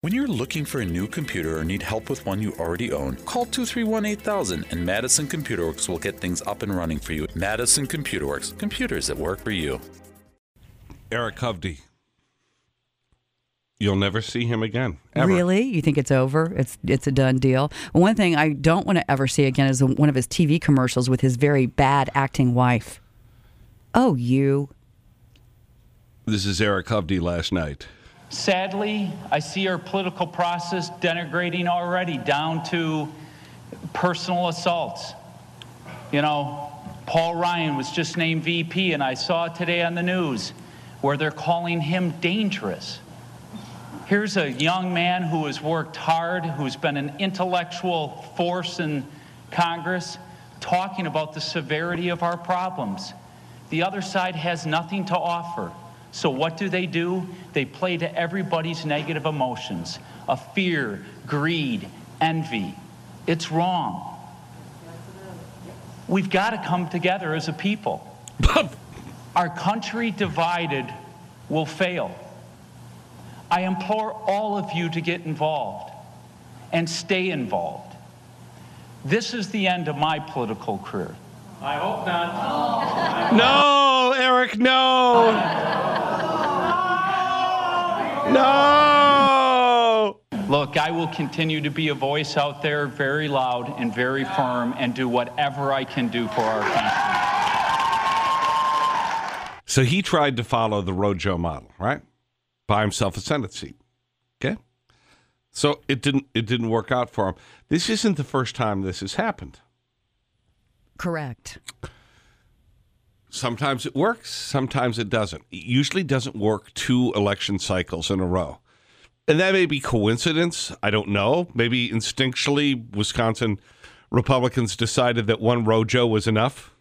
When you're looking for a new computer or need help with one you already own, call 231-8000 and Madison Computer Works will get things up and running for you. Madison Computer Works, computers that work for you. Eric Hovde. You'll never see him again, ever. Really? You think it's over? It's a done deal? Well, one thing I don't want to ever see again is one of his TV commercials with his very bad acting wife. Oh, you. This is Eric Hovde last night. Sadly, I see our political process denigrating already down to personal assaults. You know, Paul Ryan was just named VP, and I saw it today on the news where they're calling him dangerous. Here's a young man who has worked hard, who's been an intellectual force in Congress, talking about the severity of our problems. The other side has nothing to offer. So what do? They play to everybody's negative emotions, of fear, greed, envy. It's wrong. We've got to come together as a people. Our country divided will fail. I implore all of you to get involved and stay involved. This is the end of my political career. I hope not. No, Eric, no. No! Look, I will continue to be a voice out there, very loud and very firm, and do whatever I can do for our country. So he tried to follow the Rojo model, right? Buy himself a Senate seat. Okay? So it didn't work out for him. This isn't the first time this has happened. Correct. Sometimes it works, sometimes it doesn't. It usually doesn't work 2 election cycles in a row. And that may be coincidence. I don't know. Maybe instinctually, Wisconsin Republicans decided that one Rojo was enough.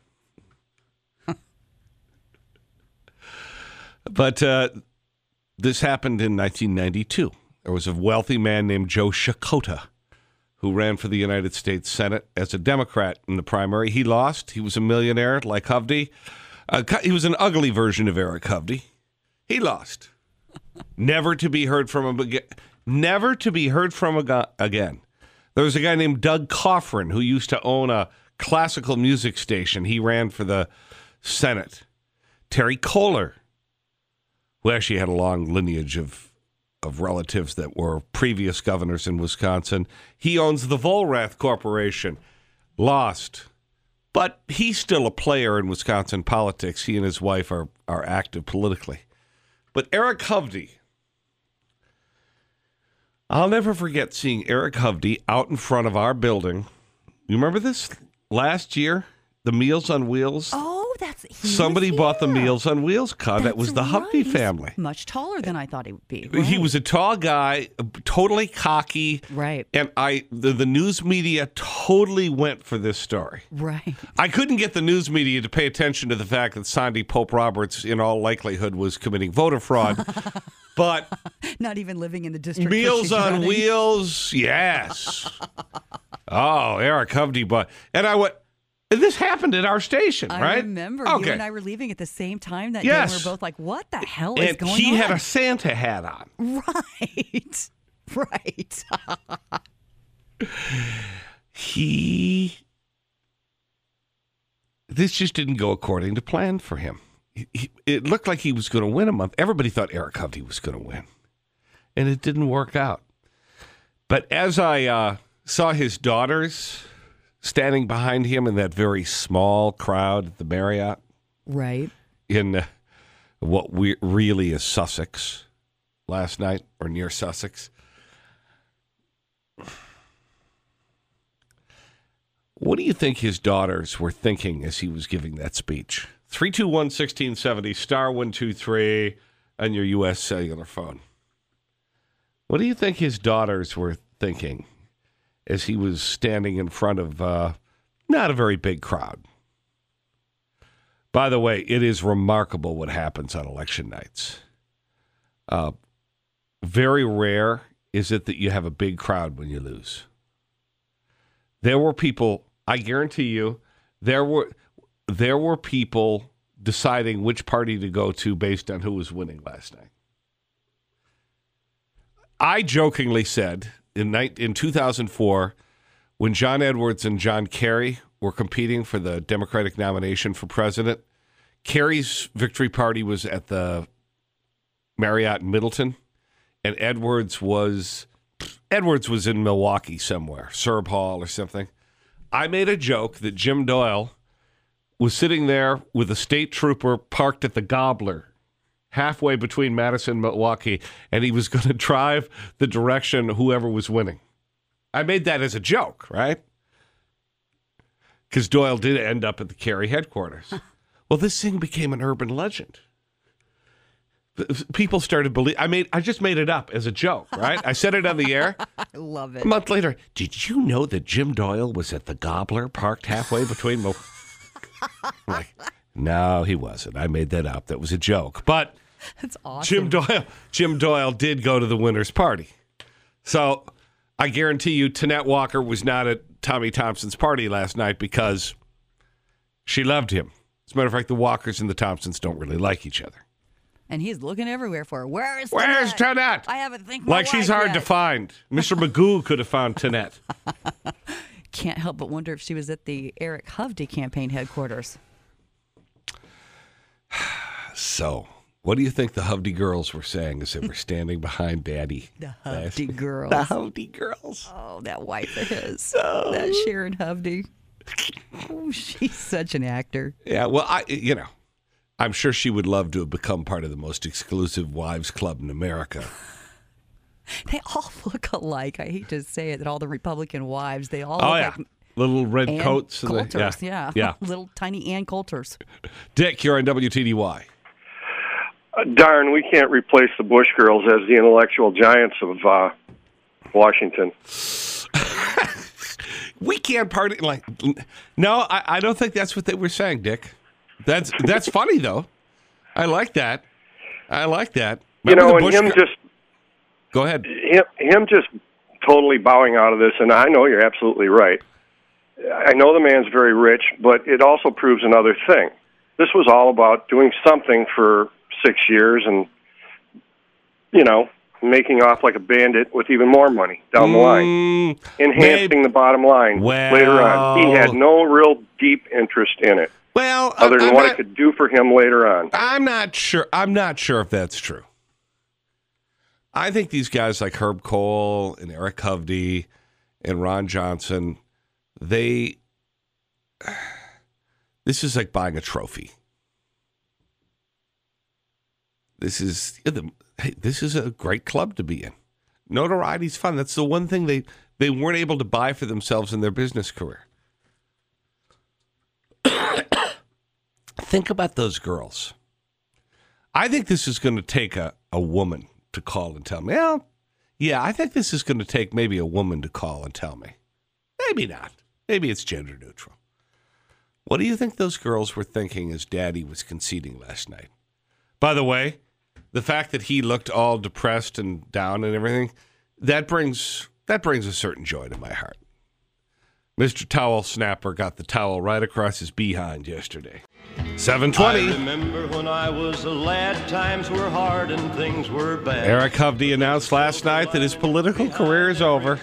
But this happened in 1992. There was a wealthy man named Joe Shakota who ran for the United States Senate as a Democrat in the primary. He lost. He was a millionaire like Hovde. He was an ugly version of Eric Hovde. He lost. Never to be heard from him again. Never to be heard from again. There was a guy named Doug Coffrin who used to own a classical music station. He ran for the Senate. Terry Kohler, who actually had a long lineage of relatives that were previous governors in Wisconsin. He owns the Volrath Corporation. Lost. But he's still a player in Wisconsin politics. He and his wife are active politically. But Eric Hovde, I'll never forget seeing Eric Hovde out in front of our building. You remember this? Last year, the Meals on Wheels. Oh, somebody bought the Meals on Wheels car. That was the Hovde family. He's much taller than I thought he would be. Right. He was a tall guy, totally cocky. Right. And the news media totally went for this story. Right. I couldn't get the news media to pay attention to the fact that Sandy Pope Roberts, in all likelihood, was committing voter fraud. But not even living in the district. Meals on Wheels, yes. Oh, Eric Hovde, but and I went. This happened at our station, right? I remember you and I were leaving at the same time that day. And we were both like, what the hell is going on? And he had a Santa hat on. Right. Right. This just didn't go according to plan for him. It looked like he was going to win a month. Everybody thought Eric Hovde was going to win. And it didn't work out. But as I saw his daughters standing behind him in that very small crowd at the Marriott. Right. In what really is Sussex last night, or near Sussex. What do you think his daughters were thinking as he was giving that speech? 321-1670, star 123 on your U.S. cellular phone. What do you think his daughters were thinking as he was standing in front of not a very big crowd? By the way, it is remarkable what happens on election nights. Very rare is it that you have a big crowd when you lose. There were people, I guarantee you, there were people deciding which party to go to based on who was winning last night. I jokingly said in 2004, when John Edwards and John Kerry were competing for the Democratic nomination for president, Kerry's victory party was at the Marriott in Middleton, and Edwards was in Milwaukee somewhere, Serb Hall or something. I made a joke that Jim Doyle was sitting there with a state trooper parked at the Gobbler, halfway between Madison and Milwaukee, and he was going to drive the direction whoever was winning. I made that as a joke, right? Because Doyle did end up at the Kerry headquarters. Well, this thing became an urban legend. People started believing. I just made it up as a joke, right? I said it on the air. I love it. A month later, did you know that Jim Doyle was at the Gobbler parked halfway between... like, no, he wasn't. I made that up. That was a joke. But that's awesome. Jim Doyle did go to the winner's party. So I guarantee you Tanette Walker was not at Tommy Thompson's party last night because she loved him. As a matter of fact, the Walkers and the Thompsons don't really like each other. And he's looking everywhere for her. Where's Tanette? I haven't think like she's hard to find. Mr. Magoo could have found Tanette. Can't help but wonder if she was at the Eric Hovde campaign headquarters. So, what do you think the Hovde girls were saying as they were standing behind Daddy? The Hovde girls. The Hovde girls. Oh, that wife of his. That Sharon Hovde. Oh, she's such an actor. Yeah, well, I'm sure she would love to have become part of the most exclusive wives club in America. They all look alike. I hate to say it, that all the Republican wives, they all look like little red Ann coats. Coulters, yeah. Little tiny Ann Coulters. Dick, you're on WTDY. Darn, we can't replace the Bush girls as the intellectual giants of Washington. We can't party like. No, I don't think that's what they were saying, Dick. That's funny though. I like that. Remember and him just. Go ahead. Him just totally bowing out of this, and I know you're absolutely right. I know the man's very rich, but it also proves another thing. This was all about doing something for 6 years and, making off like a bandit with even more money down the line. Enhancing the bottom line later on. He had no real deep interest in it. Well, other than what it could do for him later on. I'm not sure if that's true. I think these guys like Herb Kohl and Eric Hovde and Ron Johnson, this is like buying a trophy. This is a great club to be in. Notoriety's fun. That's the one thing they weren't able to buy for themselves in their business career. Think about those girls. I think this is going to take a woman to call and tell me. Well, yeah, I think this is going to take maybe a woman to call and tell me. Maybe not. Maybe it's gender neutral. What do you think those girls were thinking as Daddy was conceding last night? By the way, the fact that he looked all depressed and down and everything, that brings a certain joy to my heart. Mr. Towel Snapper got the towel right across his behind yesterday. 7:20. I remember when I was a lad, times were hard and things were bad. Eric Hovde announced last night that his political career is over.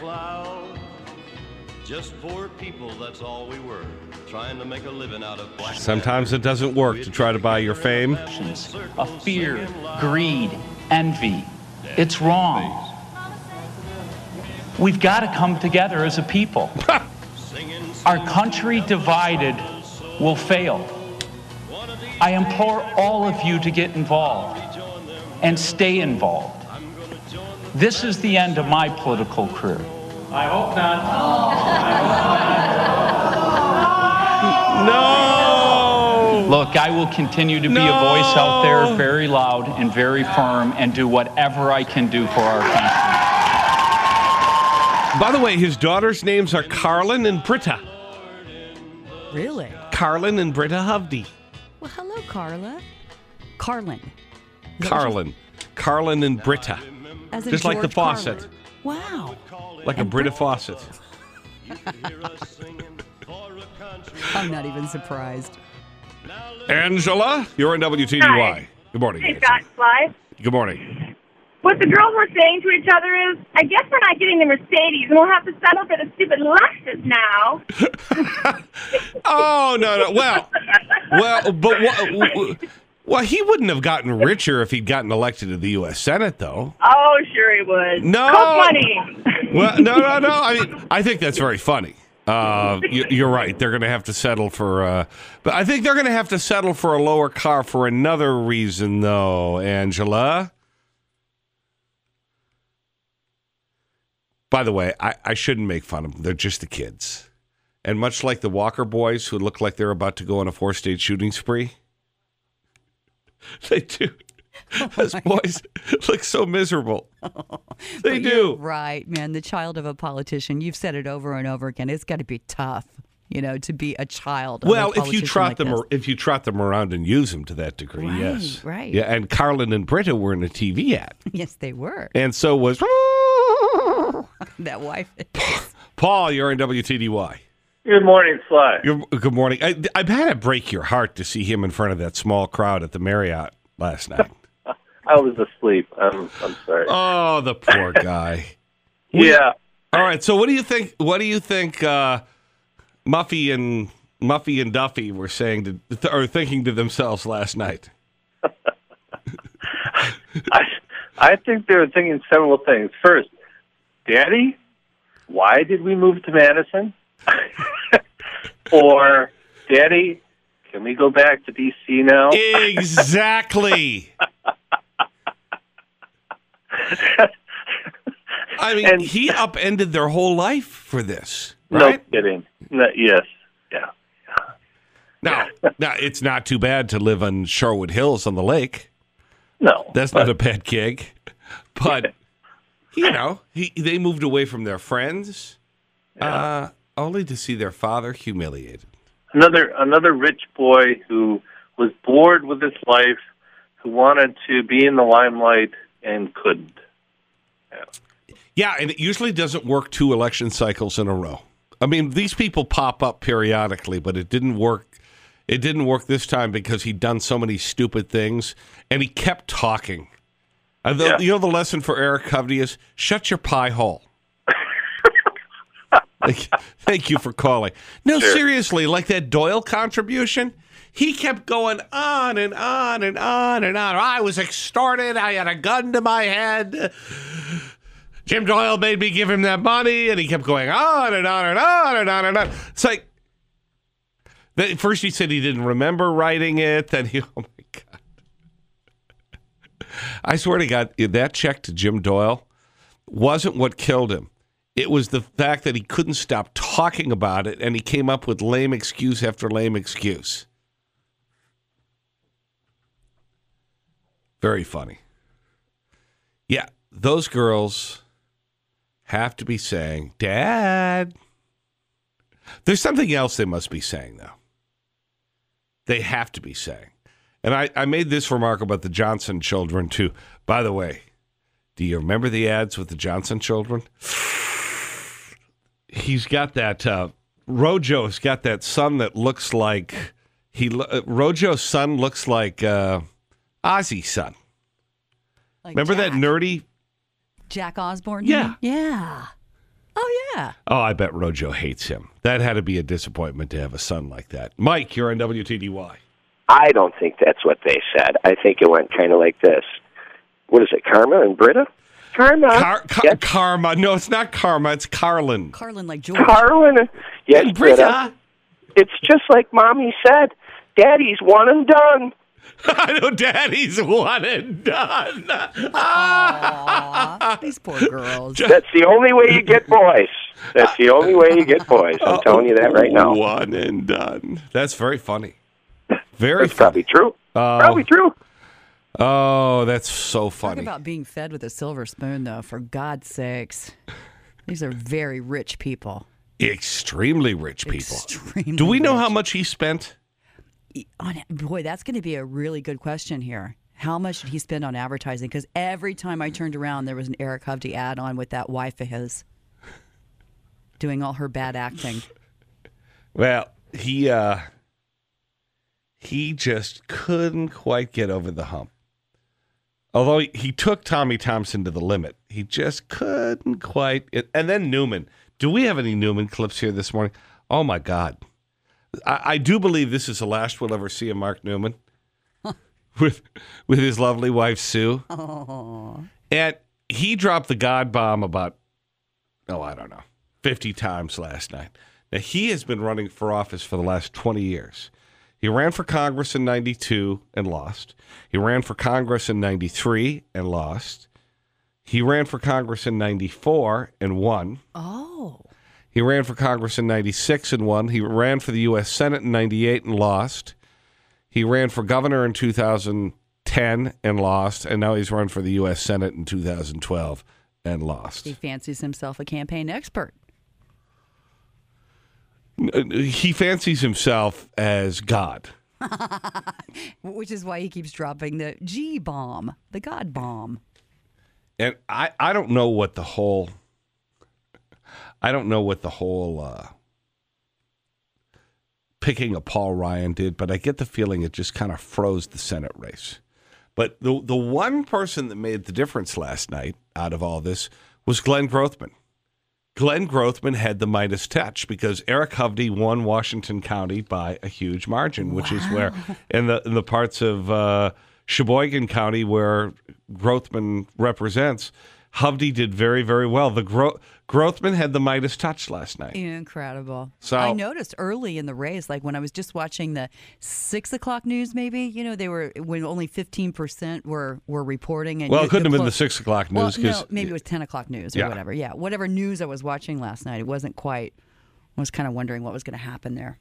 Just poor people, that's all we were, trying to make a living out of black. Sometimes it doesn't work to try to buy your fame. Of fear, greed, envy. It's wrong. We've got to come together as a people. Our country divided will fail. I implore all of you to get involved and stay involved. This is the end of my political career. I hope not. No! Look, I will continue to be a voice out there, very loud and very firm, and do whatever I can do for our country. By the way, his daughters' names are Carlin and Britta. Really? Carlin and Britta Hovde. Well, hello, Carla. Carlin. Carlin and Britta. As in just like the George faucet. Carlin. Wow. Like a Brita faucet. I'm not even surprised. Angela, you're in WTDY. Hi. Good morning, Hey, Angela. Scott Fly. Good morning. what the girls were saying to each other is, I guess we're not getting the Mercedes, and we'll have to settle for the stupid Lexus now. Oh, no. Well, he wouldn't have gotten richer if he'd gotten elected to the U.S. Senate, though. Oh, sure he would. No. Coke money. Well, no. I mean, I think that's very funny. You're right. They're going to have to settle for, but I think they're going to have to settle for a lower car for another reason, though, Angela. By the way, I shouldn't make fun of them. They're just the kids. And much like the Walker boys who look like they're about to go on a 4-state shooting spree, they do. Those boys look so miserable. They do. You're right, man. The child of a politician. You've said it over and over again. It's got to be tough, to be a child of a politician if you trot them around and use them to that degree, right, yes. Right. Yeah, and Carlin and Britta were in a TV ad. Yes, they were. And so was that wife. Paul, you're in WTDY. Good morning, Sly. Good morning. I've had to break your heart to see him in front of that small crowd at the Marriott last night. I was asleep. I'm sorry. Oh, the poor guy. Yeah. All right. So, what do you think? Muffy and Duffy were saying or thinking to themselves last night? I think they were thinking several things. First, Daddy, why did we move to Madison? Or, Daddy, can we go back to D.C. now? Exactly. I mean, he upended their whole life for this, right? No kidding. No, yes. Yeah. Now, it's not too bad to live on Sherwood Hills on the lake. No. That's not a bad gig. But, they moved away from their friends, only to see their father humiliated. Another rich boy who was bored with his life, who wanted to be in the limelight and couldn't. Yeah, and it usually doesn't work 2 election cycles in a row. I mean, these people pop up periodically, but it didn't work. It didn't work this time because he'd done so many stupid things, and he kept talking. You know the lesson for Eric Hovde is, shut your pie hole. Thank you for calling. No, sure. Seriously, like that Doyle contribution, he kept going on and on and on and on. I was extorted. I had a gun to my head. Jim Doyle made me give him that money, and he kept going on and on and on and on and on. It's like, first he said he didn't remember writing it, then oh my God. I swear to God, that check to Jim Doyle wasn't what killed him. It was the fact that he couldn't stop talking about it, and he came up with lame excuse after lame excuse. Very funny. Yeah, those girls have to be saying, Dad. There's something else they must be saying, though. They have to be saying. And I made this remark about the Johnson children, too. By the way, do you remember the ads with the Johnson children? He's got that, Rojo's got that son that looks like, Rojo's son looks like Ozzy's son. Like remember Jack. that nerdy? Jack Osborne? Yeah. Yeah. Oh, yeah. Oh, I bet Rojo hates him. That had to be a disappointment to have a son like that. Mike, you're on WTDY. I don't think that's what they said. I think it went kind of like this. What is it, Karma and Britta? Karma. Yes. Karma. No, it's not Karma. It's Carlin. Carlin like George. Carlin. Yes, and Britta. It's just like Mommy said. Daddy's one and done. I know Daddy's one and done. Aww, these poor girls. That's the only way you get boys. That's the only way you get boys. I'm telling you that right now. One and done. That's very funny. Very That's probably true. Probably true. Oh, that's so funny. Talk about being fed with a silver spoon, though, for God's sakes. These are very rich people. Extremely rich people. Extremely Do we know rich. how much he spent? Boy, that's going to be a really good question here. How much did he spend on advertising? Because every time I turned around, there was an Eric Hovde ad on with that wife of his doing all her bad acting. Well, he just couldn't quite get over the hump Although he took Tommy Thompson to the limit, he just couldn't quite. And then Newman. Do we have any Newman clips here this morning? Oh, my God. I do believe this is the last we'll ever see of Mark Newman with his lovely wife, Sue. Oh. And he dropped the God bomb about, 50 times last night. Now, he has been running for office for the last 20 years. He ran for Congress in 92 and lost. He ran for Congress in 93 and lost. He ran for Congress in 94 and won. Oh. He ran for Congress in 96 and won. He ran for the U.S. Senate in 98 and lost. He ran for governor in 2010 and lost. And now he's run for the U.S. Senate in 2012 and lost. He fancies himself a campaign expert. He fancies himself as God. Which is why he keeps dropping the G bomb, the God bomb. And I don't know what the whole picking of Paul Ryan did, but I get the feeling it just kind of froze the Senate race. But the one person that made the difference last night out of all this was Glenn Grothman. Glenn Grothman had the Midas touch because Eric Hovde won Washington County by a huge margin, which is where in the parts of Sheboygan County where Grothman represents, Hovde did very, very well. Grothman had the Midas touch last night. Incredible. So I noticed early in the race, like when I was just watching the 6 o'clock news, maybe, they were when only 15% were reporting. And it couldn't have been the 6 o'clock news. Well, no, maybe it was 10 o'clock news or whatever. Yeah, whatever news I was watching last night, it wasn't quite. I was kind of wondering what was going to happen there.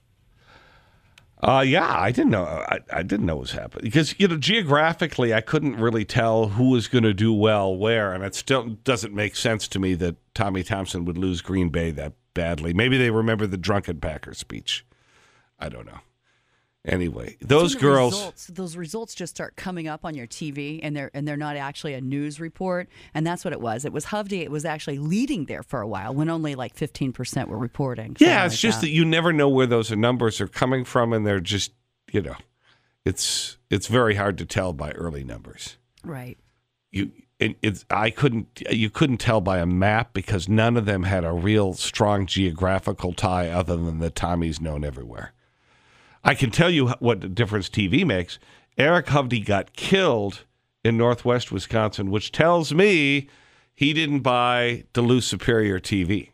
I didn't know. I didn't know what was happening because geographically, I couldn't really tell who was going to do well where, and it still doesn't make sense to me that Tommy Thompson would lose Green Bay that badly. Maybe they remember the drunken Packer speech. I don't know. Anyway, those girls. Those results just start coming up on your TV, and they're not actually a news report, and that's what it was. It was Hovde. It was actually leading there for a while when only like 15% were reporting. Yeah, it's just that you never know where those numbers are coming from, and they're just it's very hard to tell by early numbers. Right. You couldn't tell by a map because none of them had a real strong geographical tie other than the Tommy's known everywhere. I can tell you what difference TV makes. Eric Hovde got killed in Northwest Wisconsin, which tells me he didn't buy Duluth Superior TV.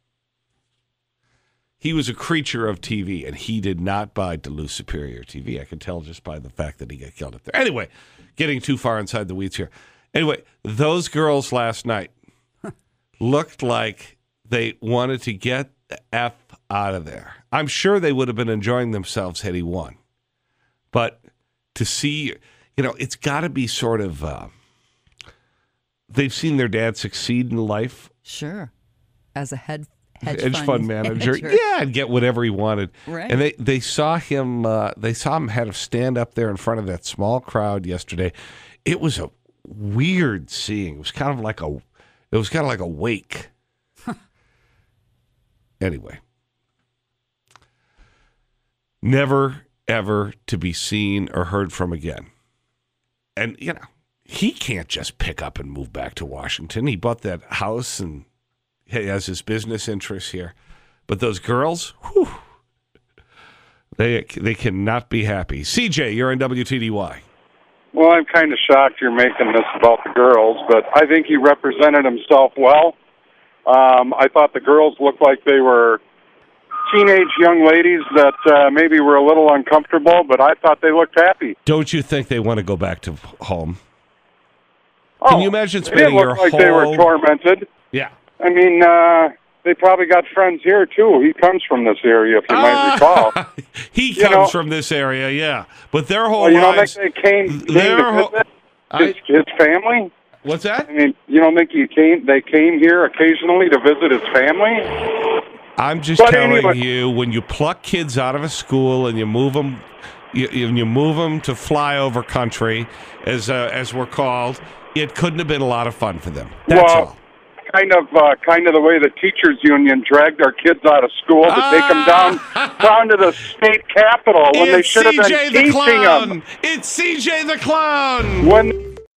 He was a creature of TV, and he did not buy Duluth Superior TV. I can tell just by the fact that he got killed up there. Anyway, getting too far inside the weeds here. Anyway, those girls last night looked like they wanted to get the F out of there. I'm sure they would have been enjoying themselves had he won. But to see, it's got to be sort of, they've seen their dad succeed in life. Sure. As a hedge fund manager. Yeah, and get whatever he wanted. Right. And they saw him had to stand up there in front of that small crowd yesterday. It was a weird seeing. It was kind of like a wake. Anyway. Never, ever to be seen or heard from again. And, he can't just pick up and move back to Washington. He bought that house and he has his business interests here. But those girls, whew, they cannot be happy. CJ, you're on WTDY. Well, I'm kind of shocked you're making this about the girls, but I think he represented himself well. I thought the girls looked like they were teenage young ladies that maybe were a little uncomfortable, but I thought they looked happy. Don't you think they want to go back to home? Can you imagine spending your whole... They were tormented. Yeah. I mean, they probably got friends here, too. He comes from this area, if you might recall. He comes from this area, yeah. But their whole lives... They came to visit his family? What's that? I mean, you don't think they came here occasionally to visit his family? I'm just telling you, when you pluck kids out of a school and you move them, you move them to flyover country, as we're called, it couldn't have been a lot of fun for them. That's all. Kind of the way the teachers union dragged our kids out of school to take them down to the state capitol when they should have been teaching them. It's CJ the Clown. When